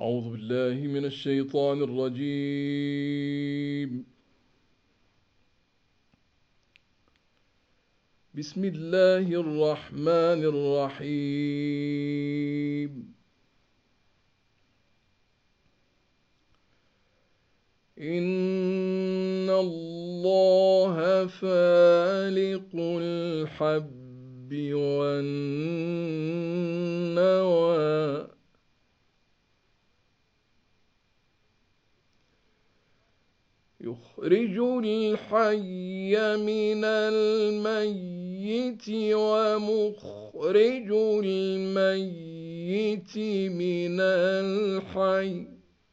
أعوذ بالله من الشيطان الرجيم. بسم الله الرحمن الرحيم. إن الله فالق الحب والنوى يخرج الحي من الميت ومخرج الميت من الحي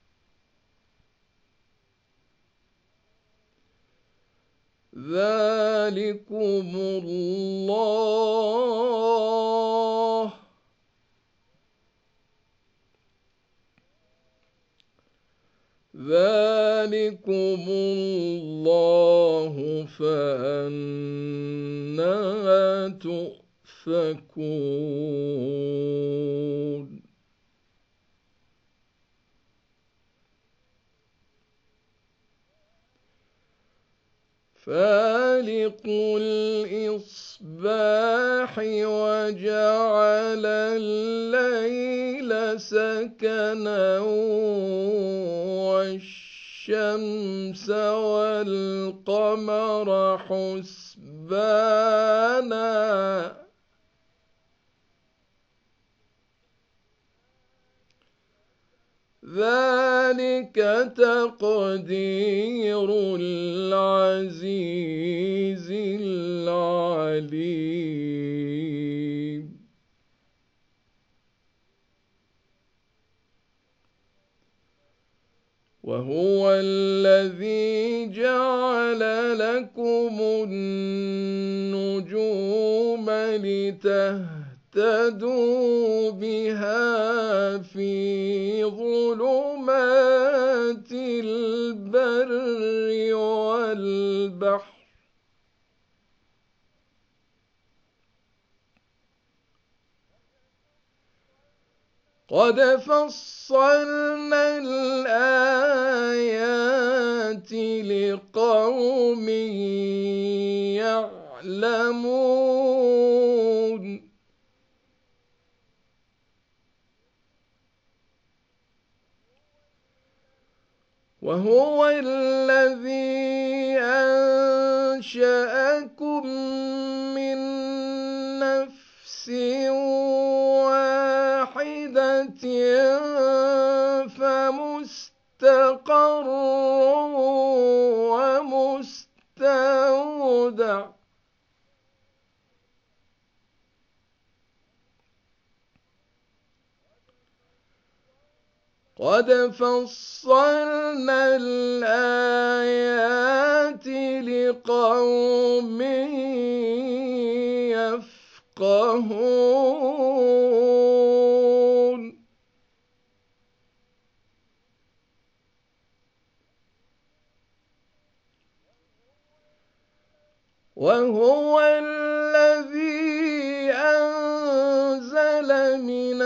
ذلكم الله فأنى تؤفكون. فالق الإصباح وجعل الليل سكنا والشمس والقمر حسبانا ذلك تقدير العزيز العليم. وهو الذي جعل لكم النجوم لتهتدوا بها في ظلمات البر والبحر قد فصلنا الآيات لقوم يعلمون. وهو الذي أنشأكم من نفس واحدة فمستقر ومستودع قد فصلنا الآيات لقوم يفقهون. وهو الذي أنزل من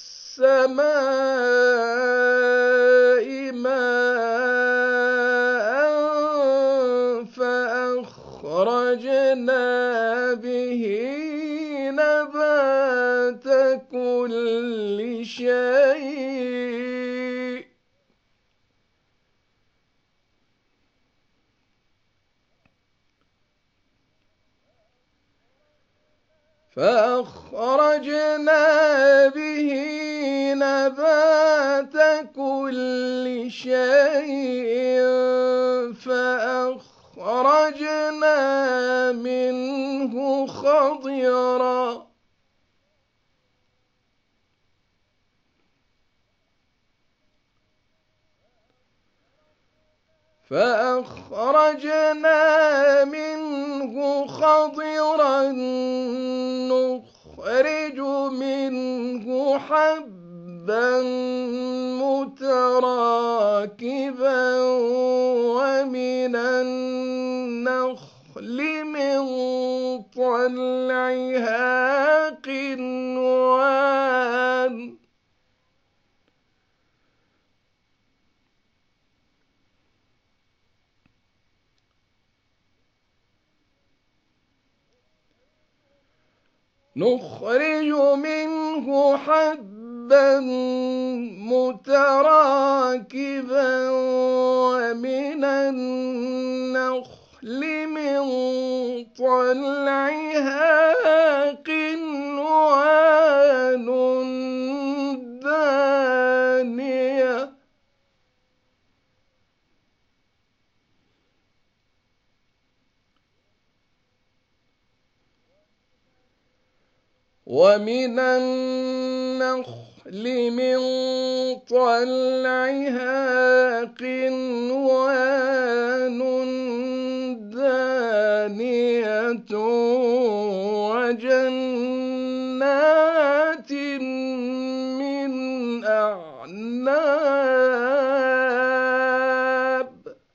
السماء ماء فأخرجنا به نبات كل شيء فأخرجنا منه خضرا نخرج منه حبا متراكبا ومن النخل من طلعها قنوان نخرج منه حبا متراكبا ومن النخل من طلعها قنوان دانية ومن النخل من طلعها قنوان دانية وجنات من أعناب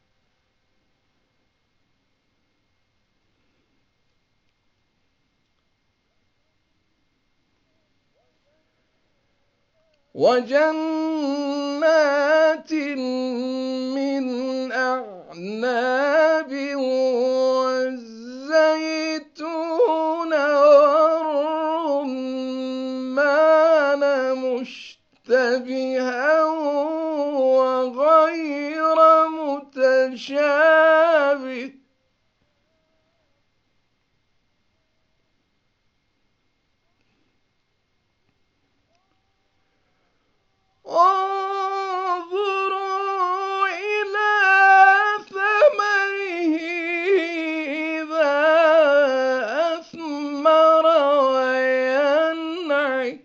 والزيتون والرمان مشتبها وغير متشابه انظروا إلى ثمره إذا أثمر وينعي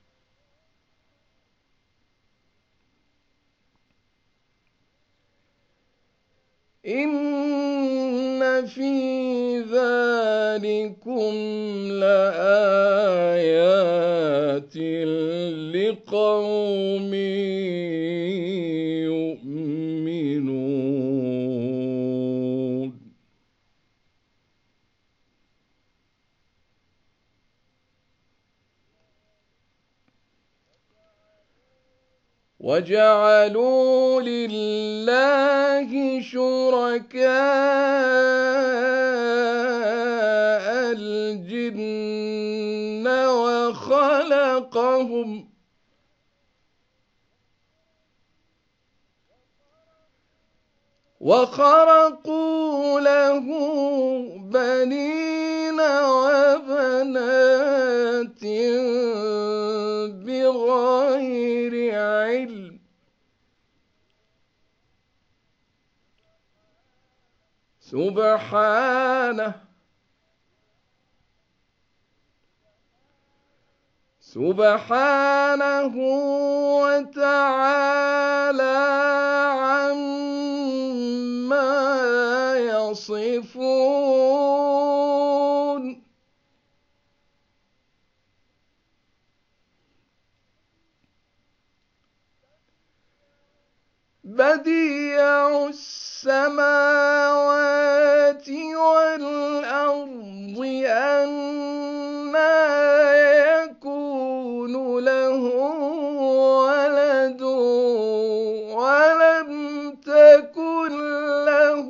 إن في ذلكم لآيات لقوم يؤمنون وجعلوا لله شركاء الجن وخرقوا له بنين وبنات بغير علم سبحانه وتعالى عما يصفون بديع السماوات والأرض أنى يكون له ولد ولم تكن له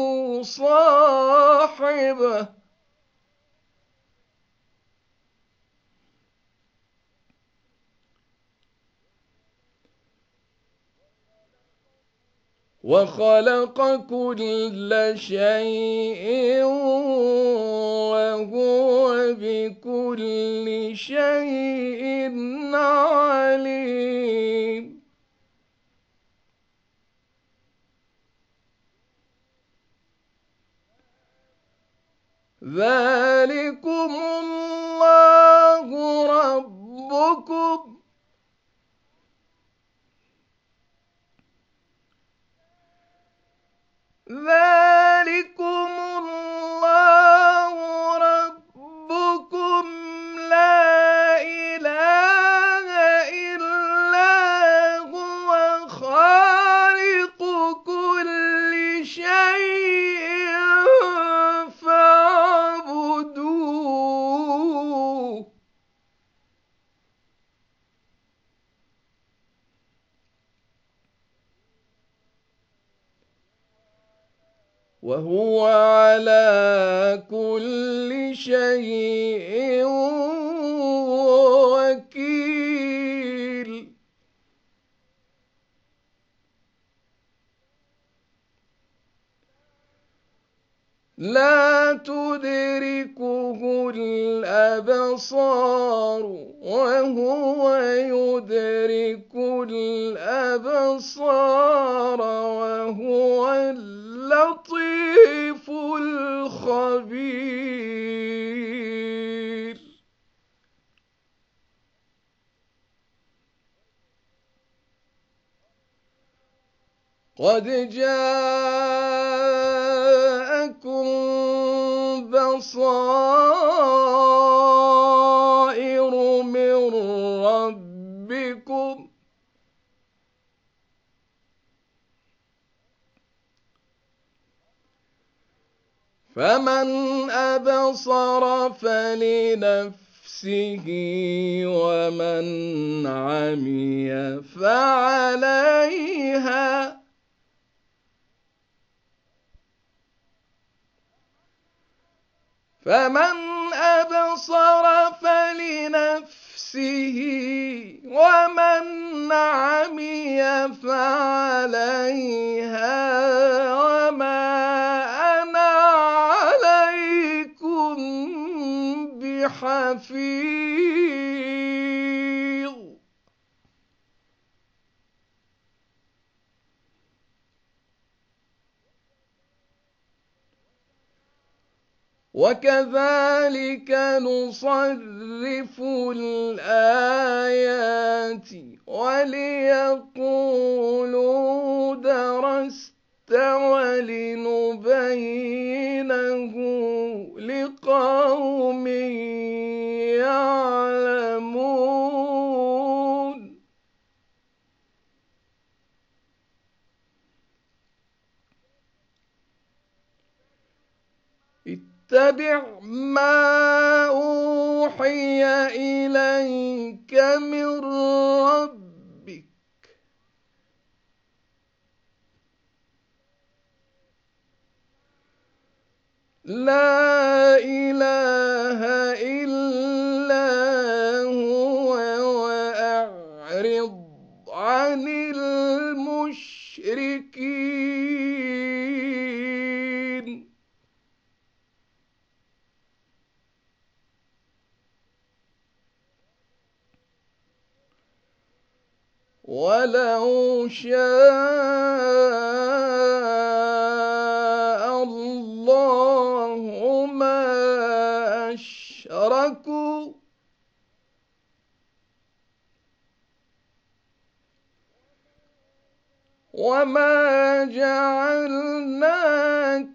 صاحبة وخلق كل شيء وهو بكل شيء عليم ذلكم الله ربكم لا إله إلا هو خالق كل شيء فاعبدوه وهو على كل شيء لا تدركه الأبصار وهو يدرك الأبصار وهو اللطيف الخبير. قد جاءكم بصائر من ربكم فمن أبصر فلنفسه ومن عمي فعليها فمن أبصر فلنفسه ومن عمي فعليها وما أنا عليكم بحفيظ. وكذلك نصرف الآيات وليقولوا درست ولنبينه لقوم يعلمون. اتبع ما أوحي إليك من ربك لا إله إلا هو وأعرض عن المشركين. ولو شاء الله ما أشركوا وما جعلناك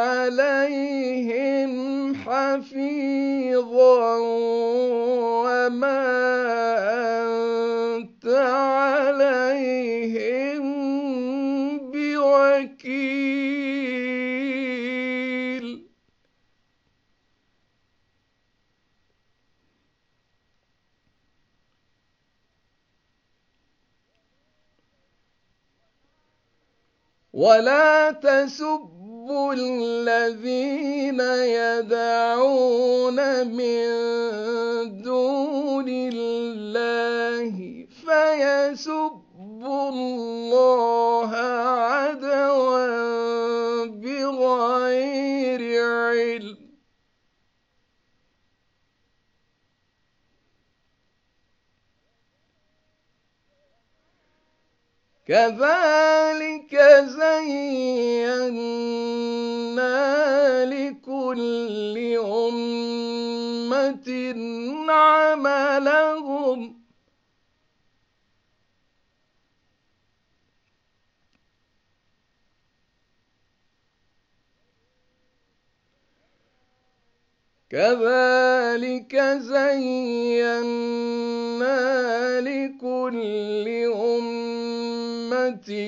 عليهم حفيظا وما أنت عليهم بوكيل. ولا تسبوا الذين يدعون من دون الله فيسبوا الله عدوا بغير علم. كذلك زينا لكل أمة عملهم كذلك زينا لكل أمة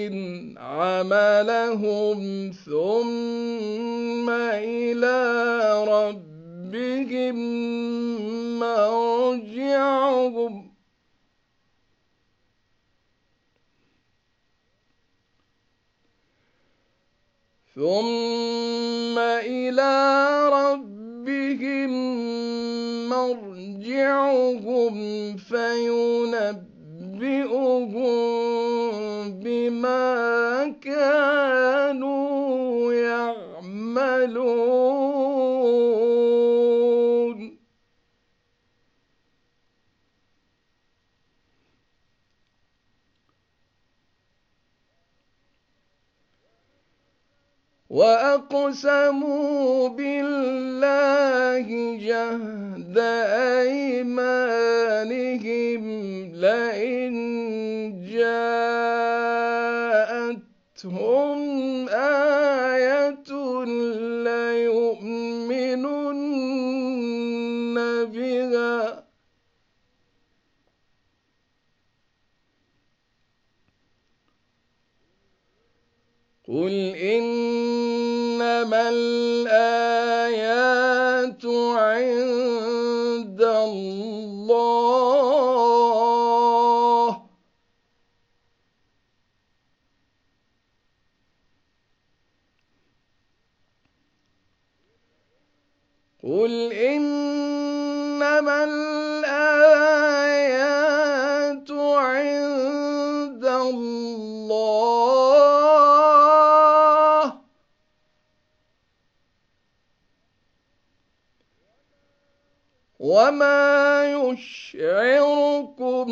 عملهم ثم إلى ربهم مرجعهم فينبئهم بما كانوا يعملون. وأقسموا بالله جهد أيمانهم لئن جاءتهم آية ليؤمنن بها قل إنما الآيات عند الله قل إنما الآيات عند الله وما يشعركم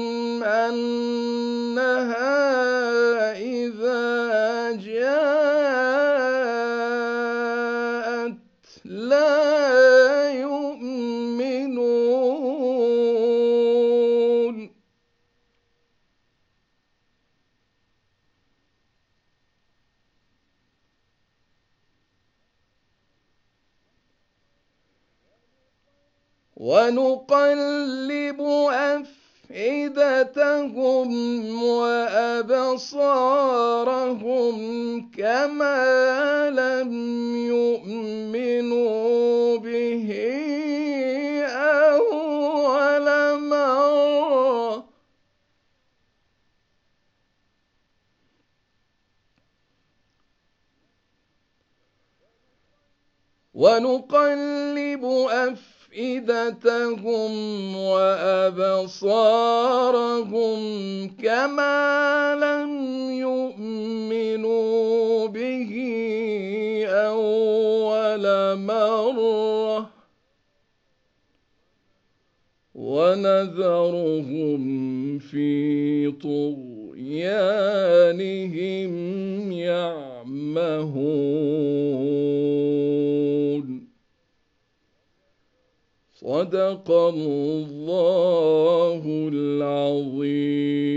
أنها إذا جاءت لا يؤمنون ونقلب أفئدتهم وأبصارهم كما لم يؤمنوا به أول مرة ونقلب أفئدتهم وأبصارهم كما لم يؤمنوا به أول مرة ونذرهم في طغيانهم يعمهون صدق الله العظيم.